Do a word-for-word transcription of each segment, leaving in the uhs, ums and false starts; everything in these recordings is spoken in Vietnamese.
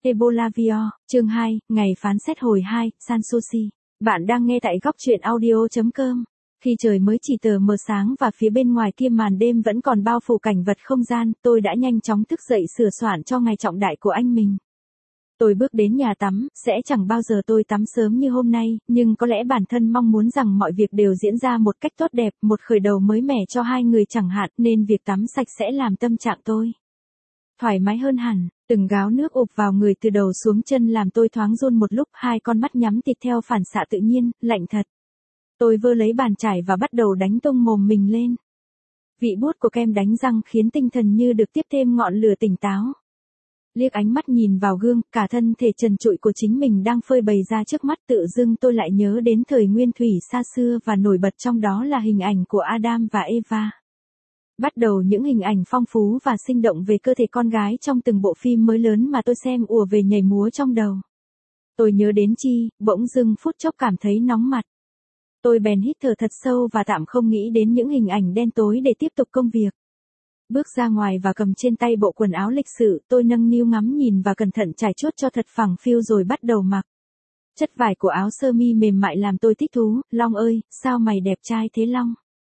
Ebolavio, chương hai, ngày phán xét hồi hai, Sanssouci. Bạn đang nghe tại góc truyện audio chấm com. Khi trời mới chỉ tờ mờ sáng và phía bên ngoài kia màn đêm vẫn còn bao phủ cảnh vật không gian, tôi đã nhanh chóng thức dậy sửa soạn cho ngày trọng đại của anh mình. Tôi bước đến nhà tắm, sẽ chẳng bao giờ tôi tắm sớm như hôm nay, nhưng có lẽ bản thân mong muốn rằng mọi việc đều diễn ra một cách tốt đẹp, một khởi đầu mới mẻ cho hai người chẳng hạn, nên việc tắm sạch sẽ làm tâm trạng tôi thoải mái hơn hẳn. Từng gáo nước ụp vào người từ đầu xuống chân làm tôi thoáng run một lúc, hai con mắt nhắm tịt theo phản xạ tự nhiên, lạnh thật. Tôi vơ lấy bàn chải và bắt đầu đánh tung mồm mình lên. Vị buốt của kem đánh răng khiến tinh thần như được tiếp thêm ngọn lửa tỉnh táo. Liếc ánh mắt nhìn vào gương, cả thân thể trần trụi của chính mình đang phơi bày ra trước mắt, tự dưng tôi lại nhớ đến thời nguyên thủy xa xưa và nổi bật trong đó là hình ảnh của Adam và Eva. Bắt đầu những hình ảnh phong phú và sinh động về cơ thể con gái trong từng bộ phim mới lớn mà tôi xem ùa về nhảy múa trong đầu. Tôi nhớ đến chi, bỗng dưng phút chốc cảm thấy nóng mặt. Tôi bèn hít thở thật sâu và tạm không nghĩ đến những hình ảnh đen tối để tiếp tục công việc. Bước ra ngoài và cầm trên tay bộ quần áo lịch sự, tôi nâng niu ngắm nhìn và cẩn thận trải chuốt cho thật phẳng phiu rồi bắt đầu mặc. Chất vải của áo sơ mi mềm mại làm tôi thích thú. Long ơi, sao mày đẹp trai thế Long?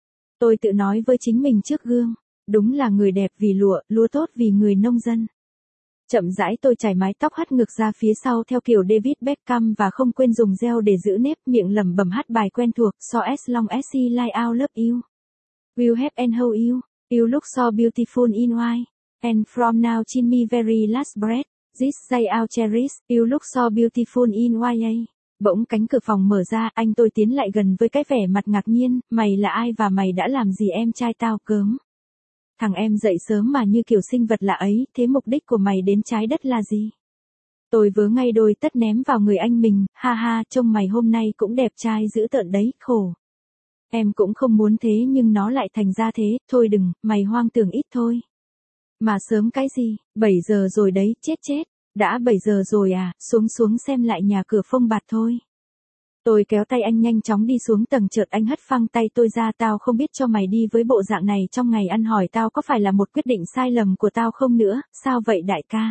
Tôi tự nói với chính mình trước gương, đúng là người đẹp vì lụa, lúa tốt vì người nông dân. Chậm rãi tôi chải mái tóc hất ngược ra phía sau theo kiểu David Beckham và không quên dùng gel để giữ nếp, miệng lẩm bẩm hát bài quen thuộc, So as long as I like I love you. Will have and how you, you look so beautiful in white. And from now till me very last breath, this day I'll cherish, you look so beautiful in white. Bỗng cánh cửa phòng mở ra, anh tôi tiến lại gần với cái vẻ mặt ngạc nhiên, mày là ai và mày đã làm gì em trai tao cớm? Thằng em dậy sớm mà như kiểu sinh vật lạ ấy, thế mục đích của mày đến trái đất là gì? Tôi vớ ngay đôi tất ném vào người anh mình, ha ha, trông mày hôm nay cũng đẹp trai dữ tợn đấy, khổ. Em cũng không muốn thế nhưng nó lại thành ra thế, thôi đừng, mày hoang tưởng ít thôi. Mà sớm cái gì, bảy giờ rồi đấy, chết chết. Đã bảy giờ rồi à, xuống xuống xem lại nhà cửa phông bạt thôi. Tôi kéo tay anh nhanh chóng đi xuống tầng, chợt anh hất phăng tay tôi ra, tao không biết cho mày đi với bộ dạng này trong ngày ăn hỏi tao có phải là một quyết định sai lầm của tao không nữa, sao vậy đại ca?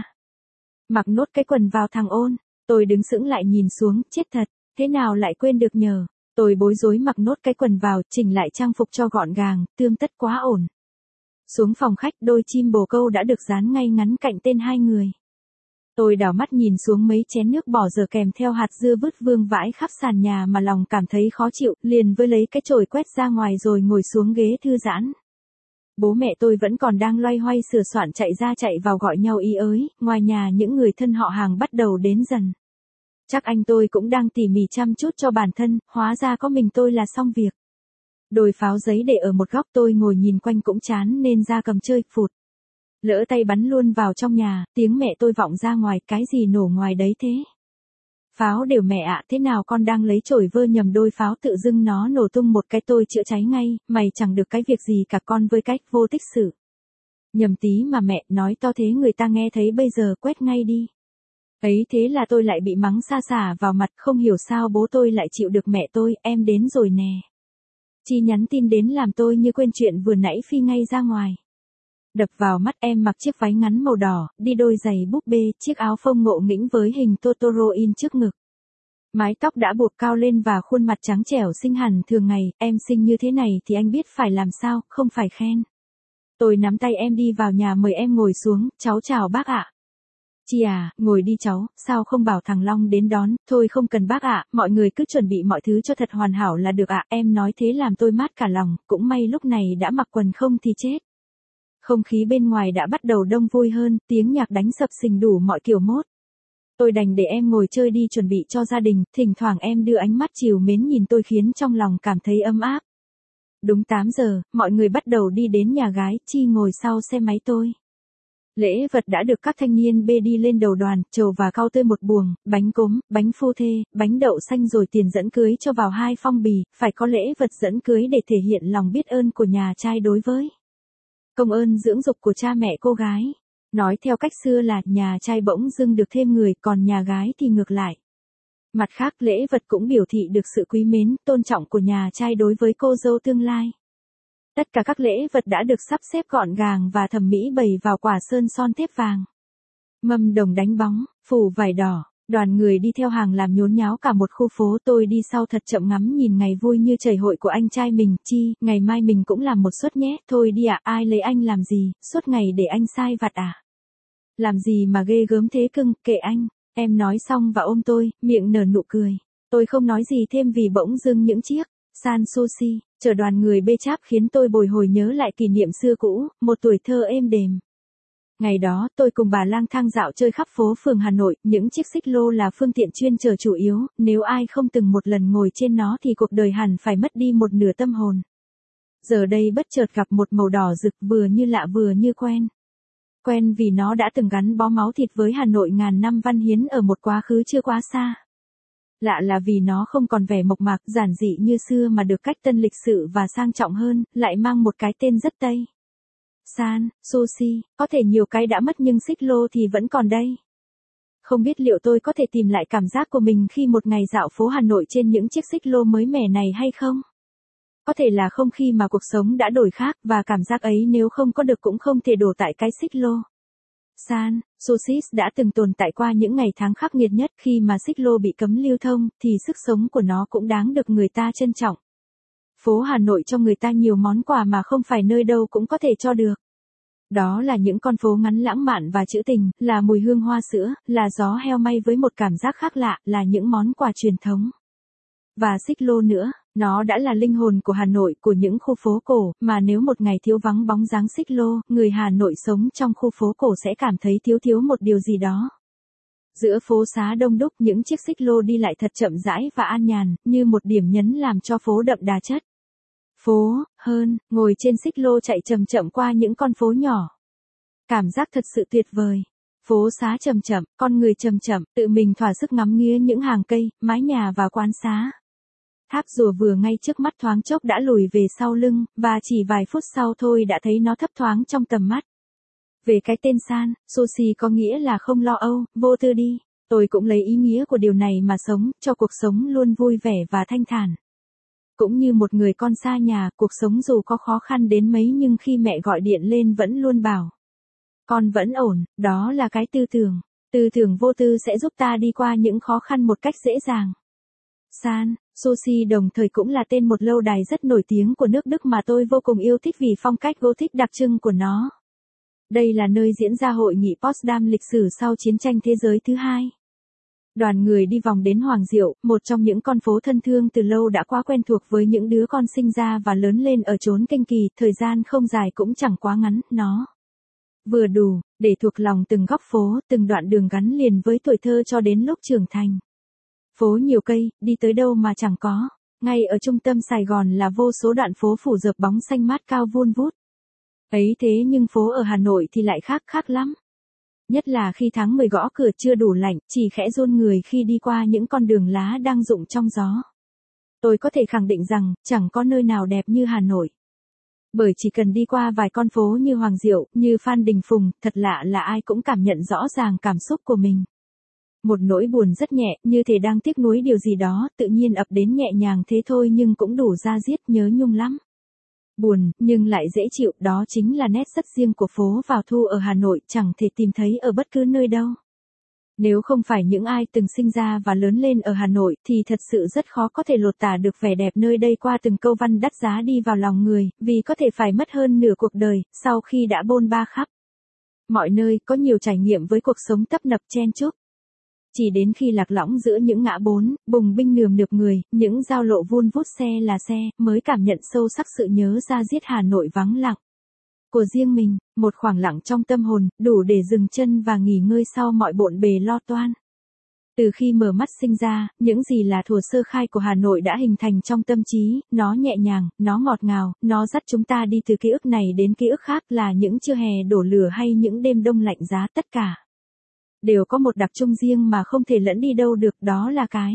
Mặc nốt cái quần vào thằng ôn, tôi đứng sững lại nhìn xuống, chết thật, thế nào lại quên được nhờ. Tôi bối rối mặc nốt cái quần vào, chỉnh lại trang phục cho gọn gàng, tươm tất quá ổn. Xuống phòng khách, đôi chim bồ câu đã được dán ngay ngắn cạnh tên hai người. Tôi đảo mắt nhìn xuống mấy chén nước bỏ dở kèm theo hạt dưa vứt vương vãi khắp sàn nhà mà lòng cảm thấy khó chịu, liền với lấy cái chổi quét ra ngoài rồi ngồi xuống ghế thư giãn. Bố mẹ tôi vẫn còn đang loay hoay sửa soạn chạy ra chạy vào gọi nhau ý ới, ngoài nhà những người thân họ hàng bắt đầu đến dần. Chắc anh tôi cũng đang tỉ mỉ chăm chút cho bản thân, hóa ra có mình tôi là xong việc. Đồi pháo giấy để ở một góc, tôi ngồi nhìn quanh cũng chán nên ra cầm chơi, phụt. Lỡ tay bắn luôn vào trong nhà, tiếng mẹ tôi vọng ra ngoài, cái gì nổ ngoài đấy thế? Pháo đều mẹ ạ, thế nào con đang lấy chổi vơ nhầm đôi pháo tự dưng nó nổ tung một cái, tôi chữa cháy ngay, mày chẳng được cái việc gì cả con với cách vô tích sự. Nhầm tí mà mẹ, nói to thế người ta nghe thấy bây giờ quét ngay đi. Ấy thế là tôi lại bị mắng xa xả vào mặt, không hiểu sao bố tôi lại chịu được mẹ tôi, em đến rồi nè. Chi nhắn tin đến làm tôi như quên chuyện vừa nãy phi ngay ra ngoài. Đập vào mắt em mặc chiếc váy ngắn màu đỏ, đi đôi giày búp bê, chiếc áo phông ngộ nghĩnh với hình Totoro in trước ngực. Mái tóc đã buộc cao lên và khuôn mặt trắng trẻo xinh hẳn thường ngày, em xinh như thế này thì anh biết phải làm sao, không phải khen. Tôi nắm tay em đi vào nhà mời em ngồi xuống, cháu chào bác ạ. Chi à, ngồi đi cháu, sao không bảo thằng Long đến đón, thôi không cần bác ạ, mọi người cứ chuẩn bị mọi thứ cho thật hoàn hảo là được ạ, em nói thế làm tôi mát cả lòng, cũng may lúc này đã mặc quần không thì chết. Không khí bên ngoài đã bắt đầu đông vui hơn, tiếng nhạc đánh sập sình đủ mọi kiểu mốt. Tôi đành để em ngồi chơi đi chuẩn bị cho gia đình, thỉnh thoảng em đưa ánh mắt trìu mến nhìn tôi khiến trong lòng cảm thấy ấm áp. Đúng tám giờ, mọi người bắt đầu đi đến nhà gái, Chi ngồi sau xe máy tôi. Lễ vật đã được các thanh niên bê đi lên đầu đoàn, trầu và cau tươi một buồng, bánh cốm, bánh phu thê, bánh đậu xanh rồi tiền dẫn cưới cho vào hai phong bì, phải có lễ vật dẫn cưới để thể hiện lòng biết ơn của nhà trai đối với công ơn dưỡng dục của cha mẹ cô gái. Nói theo cách xưa là nhà trai bỗng dưng được thêm người, còn nhà gái thì ngược lại. Mặt khác lễ vật cũng biểu thị được sự quý mến, tôn trọng của nhà trai đối với cô dâu tương lai. Tất cả các lễ vật đã được sắp xếp gọn gàng và thẩm mỹ bày vào quả sơn son thép vàng. mâm đồng đánh bóng, phủ vải đỏ, đoàn người đi theo hàng làm nhốn nháo cả một khu phố. Tôi đi sau thật chậm ngắm nhìn ngày vui như chảy hội của anh trai mình. Chi, ngày mai mình cũng làm một suất nhé. Thôi đi ạ, ai lấy anh làm gì, suốt ngày để anh sai vặt à? Làm gì mà ghê gớm thế cưng, kệ anh. Em nói xong và ôm tôi, miệng nở nụ cười. Tôi không nói gì thêm vì bỗng dưng những chiếc san sushi chở đoàn người bê cháp khiến tôi bồi hồi nhớ lại kỷ niệm xưa cũ, một tuổi thơ êm đềm. Ngày đó, tôi cùng bà lang thang dạo chơi khắp phố phường Hà Nội, những chiếc xích lô là phương tiện chuyên chở chủ yếu, nếu ai không từng một lần ngồi trên nó thì cuộc đời hẳn phải mất đi một nửa tâm hồn. Giờ đây bất chợt gặp một màu đỏ rực vừa như lạ vừa như quen. Quen vì nó đã từng gắn bó máu thịt với Hà Nội ngàn năm văn hiến ở một quá khứ chưa quá xa. Lạ là vì nó không còn vẻ mộc mạc giản dị như xưa mà được cách tân lịch sự và sang trọng hơn, lại mang một cái tên rất Tây. San, sushi, có thể nhiều cái đã mất nhưng xích lô thì vẫn còn đây. Không biết liệu tôi có thể tìm lại cảm giác của mình khi một ngày dạo phố Hà Nội trên những chiếc xích lô mới mẻ này hay không? Có thể là không khi mà cuộc sống đã đổi khác và cảm giác ấy nếu không có được cũng không thể đổ tại cái xích lô. San, sushi đã từng tồn tại qua những ngày tháng khắc nghiệt nhất khi mà xích lô bị cấm lưu thông thì sức sống của nó cũng đáng được người ta trân trọng. Phố Hà Nội cho người ta nhiều món quà mà không phải nơi đâu cũng có thể cho được. Đó là những con phố ngắn lãng mạn và trữ tình, là mùi hương hoa sữa, là gió heo may với một cảm giác khác lạ, là những món quà truyền thống. Và xích lô nữa, nó đã là linh hồn của Hà Nội, của những khu phố cổ, mà nếu một ngày thiếu vắng bóng dáng xích lô, người Hà Nội sống trong khu phố cổ sẽ cảm thấy thiếu thiếu một điều gì đó. Giữa phố xá đông đúc, những chiếc xích lô đi lại thật chậm rãi và an nhàn, như một điểm nhấn làm cho phố đậm đà chất. Phố, hơn, ngồi trên xích lô chạy chậm chậm qua những con phố nhỏ. Cảm giác thật sự tuyệt vời. Phố xá chậm chậm, con người chậm chậm, tự mình thỏa sức ngắm nghía những hàng cây, mái nhà và quán xá. Tháp rùa vừa ngay trước mắt thoáng chốc đã lùi về sau lưng, và chỉ vài phút sau thôi đã thấy nó thấp thoáng trong tầm mắt. Về cái tên San, sushi có nghĩa là không lo âu, vô tư đi. Tôi cũng lấy ý nghĩa của điều này mà sống, cho cuộc sống luôn vui vẻ và thanh thản. Cũng như một người con xa nhà, cuộc sống dù có khó khăn đến mấy nhưng khi mẹ gọi điện lên vẫn luôn bảo. Con vẫn ổn, đó là cái tư tưởng. Tư tưởng vô tư sẽ giúp ta đi qua những khó khăn một cách dễ dàng. San, sushi đồng thời cũng là tên một lâu đài rất nổi tiếng của nước Đức mà tôi vô cùng yêu thích vì phong cách Gothic đặc trưng của nó. Đây là nơi diễn ra hội nghị Potsdam lịch sử sau chiến tranh thế giới thứ hai. Đoàn người đi vòng đến Hoàng Diệu, một trong những con phố thân thương từ lâu đã quá quen thuộc với những đứa con sinh ra và lớn lên ở chốn Kinh Kỳ, thời gian không dài cũng chẳng quá ngắn, nó vừa đủ để thuộc lòng từng góc phố, từng đoạn đường gắn liền với tuổi thơ cho đến lúc trưởng thành. Phố nhiều cây, đi tới đâu mà chẳng có. Ngay ở trung tâm Sài Gòn là vô số đoạn phố phủ dợp bóng xanh mát cao vun vút. Ấy thế nhưng phố ở Hà Nội thì lại khác khác lắm. Nhất là khi tháng mười gõ cửa chưa đủ lạnh, chỉ khẽ run người khi đi qua những con đường lá đang rụng trong gió. Tôi có thể khẳng định rằng, chẳng có nơi nào đẹp như Hà Nội. Bởi chỉ cần đi qua vài con phố như Hoàng Diệu, như Phan Đình Phùng, thật lạ là ai cũng cảm nhận rõ ràng cảm xúc của mình. Một nỗi buồn rất nhẹ, như thể đang tiếc nuối điều gì đó, tự nhiên ập đến nhẹ nhàng thế thôi nhưng cũng đủ da diết, nhớ nhung lắm. Buồn, nhưng lại dễ chịu, đó chính là nét rất riêng của phố vào thu ở Hà Nội, chẳng thể tìm thấy ở bất cứ nơi đâu. Nếu không phải những ai từng sinh ra và lớn lên ở Hà Nội, thì thật sự rất khó có thể lột tả được vẻ đẹp nơi đây qua từng câu văn đắt giá đi vào lòng người, vì có thể phải mất hơn nửa cuộc đời, sau khi đã bôn ba khắp mọi nơi, có nhiều trải nghiệm với cuộc sống tấp nập chen chúc. Chỉ đến khi lạc lõng giữa những ngã bốn, bùng binh nườm nượp người, những giao lộ vun vút xe là xe, mới cảm nhận sâu sắc sự nhớ ra diết Hà Nội vắng lặng. Của riêng mình, một khoảng lặng trong tâm hồn, đủ để dừng chân và nghỉ ngơi sau mọi bộn bề lo toan. Từ khi mở mắt sinh ra, những gì là thuở sơ khai của Hà Nội đã hình thành trong tâm trí, nó nhẹ nhàng, nó ngọt ngào, nó dắt chúng ta đi từ ký ức này đến ký ức khác, là những trưa hè đổ lửa hay những đêm đông lạnh giá, tất cả đều có một đặc trưng riêng mà không thể lẫn đi đâu được, đó là cái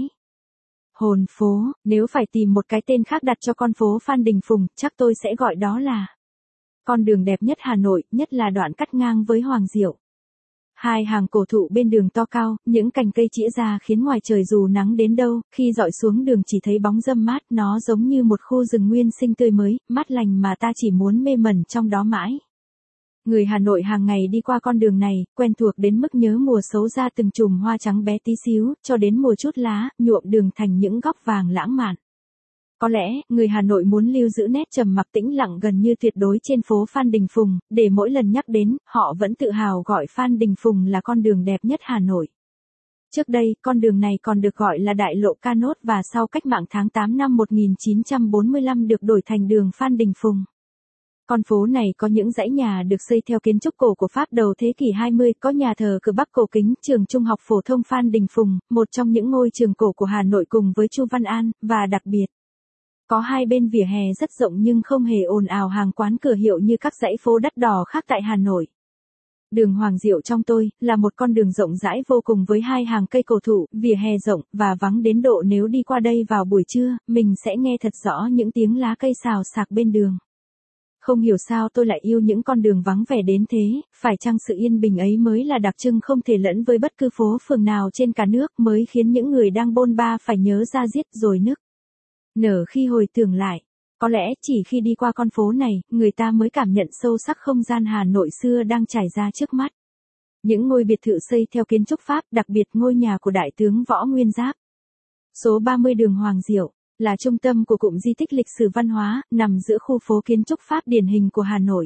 hồn phố. Nếu phải tìm một cái tên khác đặt cho con phố Phan Đình Phùng, chắc tôi sẽ gọi đó là con đường đẹp nhất Hà Nội, nhất là đoạn cắt ngang với Hoàng Diệu. Hai hàng cổ thụ bên đường to cao, những cành cây chĩa ra khiến ngoài trời dù nắng đến đâu, khi dọi xuống đường chỉ thấy bóng râm mát, nó giống như một khu rừng nguyên sinh tươi mới, mát lành mà ta chỉ muốn mê mẩn trong đó mãi. Người Hà Nội hàng ngày đi qua con đường này, quen thuộc đến mức nhớ mùa xấu ra từng chùm hoa trắng bé tí xíu, cho đến mùa chút lá, nhuộm đường thành những góc vàng lãng mạn. Có lẽ, người Hà Nội muốn lưu giữ nét trầm mặc tĩnh lặng gần như tuyệt đối trên phố Phan Đình Phùng, để mỗi lần nhắc đến, họ vẫn tự hào gọi Phan Đình Phùng là con đường đẹp nhất Hà Nội. Trước đây, con đường này còn được gọi là đại lộ Ca Nốt và sau cách mạng tháng tám năm một nghìn chín trăm bốn mươi lăm được đổi thành đường Phan Đình Phùng. Con phố này có những dãy nhà được xây theo kiến trúc cổ của Pháp đầu thế kỷ hai mươi, có nhà thờ cửa Bắc cổ kính, trường Trung học phổ thông Phan Đình Phùng, một trong những ngôi trường cổ của Hà Nội cùng với Chu Văn An, và đặc biệt, có hai bên vỉa hè rất rộng nhưng không hề ồn ào hàng quán cửa hiệu như các dãy phố đắt đỏ khác tại Hà Nội. Đường Hoàng Diệu trong tôi, là một con đường rộng rãi vô cùng với hai hàng cây cổ thụ, vỉa hè rộng, và vắng đến độ nếu đi qua đây vào buổi trưa, mình sẽ nghe thật rõ những tiếng lá cây xào xạc bên đường. Không hiểu sao tôi lại yêu những con đường vắng vẻ đến thế, phải chăng sự yên bình ấy mới là đặc trưng không thể lẫn với bất cứ phố phường nào trên cả nước mới khiến những người đang bôn ba phải nhớ ra giết rồi nức nở khi hồi tưởng lại. Có lẽ chỉ khi đi qua con phố này, người ta mới cảm nhận sâu sắc không gian Hà Nội xưa đang trải ra trước mắt. Những ngôi biệt thự xây theo kiến trúc Pháp, đặc biệt ngôi nhà của Đại tướng Võ Nguyên Giáp. Số ba mươi đường Hoàng Diệu, là trung tâm của cụm di tích lịch sử văn hóa, nằm giữa khu phố kiến trúc Pháp điển hình của Hà Nội.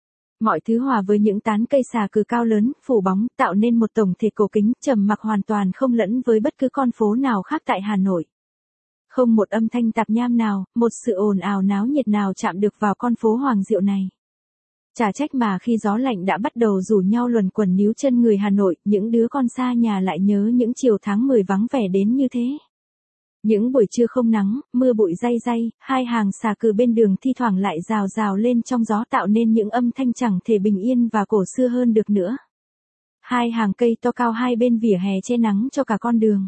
Mọi thứ hòa với những tán cây xà cừ cao lớn, phủ bóng, tạo nên một tổng thể cổ kính, trầm mặc hoàn toàn không lẫn với bất cứ con phố nào khác tại Hà Nội. Không một âm thanh tạp nham nào, một sự ồn ào náo nhiệt nào chạm được vào con phố Hoàng Diệu này. Chả trách mà khi gió lạnh đã bắt đầu rủ nhau luẩn quẩn níu chân người Hà Nội, những đứa con xa nhà lại nhớ những chiều tháng mười vắng vẻ đến như thế. Những buổi trưa không nắng, mưa bụi day day, hai hàng xà cừ bên đường thi thoảng lại rào rào lên trong gió tạo nên những âm thanh chẳng thể bình yên và cổ xưa hơn được nữa. Hai hàng cây to cao hai bên vỉa hè che nắng cho cả con đường.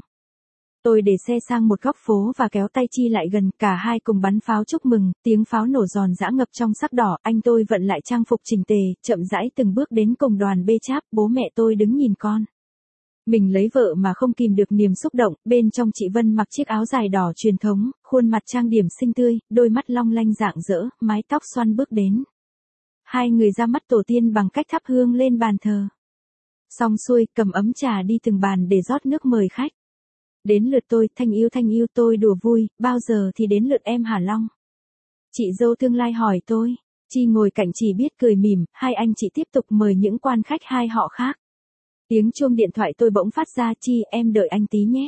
Tôi để xe sang một góc phố và kéo tay Chi lại gần, cả hai cùng bắn pháo chúc mừng, tiếng pháo nổ giòn giã ngập trong sắc đỏ, anh tôi vận lại trang phục chỉnh tề, chậm rãi từng bước đến cùng đoàn bê cháp, bố mẹ tôi đứng nhìn con. Mình lấy vợ mà không kìm được niềm xúc động, bên trong chị Vân mặc chiếc áo dài đỏ truyền thống, khuôn mặt trang điểm xinh tươi, đôi mắt long lanh rạng rỡ, mái tóc xoăn bước đến. Hai người ra mắt tổ tiên bằng cách thắp hương lên bàn thờ. Xong xuôi, cầm ấm trà đi từng bàn để rót nước mời khách. Đến lượt tôi, Thanh yêu Thanh yêu tôi đùa vui, bao giờ thì đến lượt em hả Long? Chị dâu tương lai hỏi tôi. Chi ngồi cạnh chỉ biết cười mỉm, hai anh chị tiếp tục mời những quan khách hai họ khác. Tiếng chuông điện thoại tôi bỗng phát ra, Chi em đợi anh tí nhé.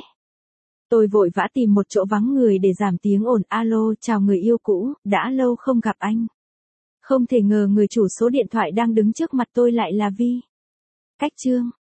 Tôi vội vã tìm một chỗ vắng người để giảm tiếng ồn. Alo, chào người yêu cũ, đã lâu không gặp anh. Không thể ngờ người chủ số điện thoại đang đứng trước mặt tôi lại là Vi. Cách Trương.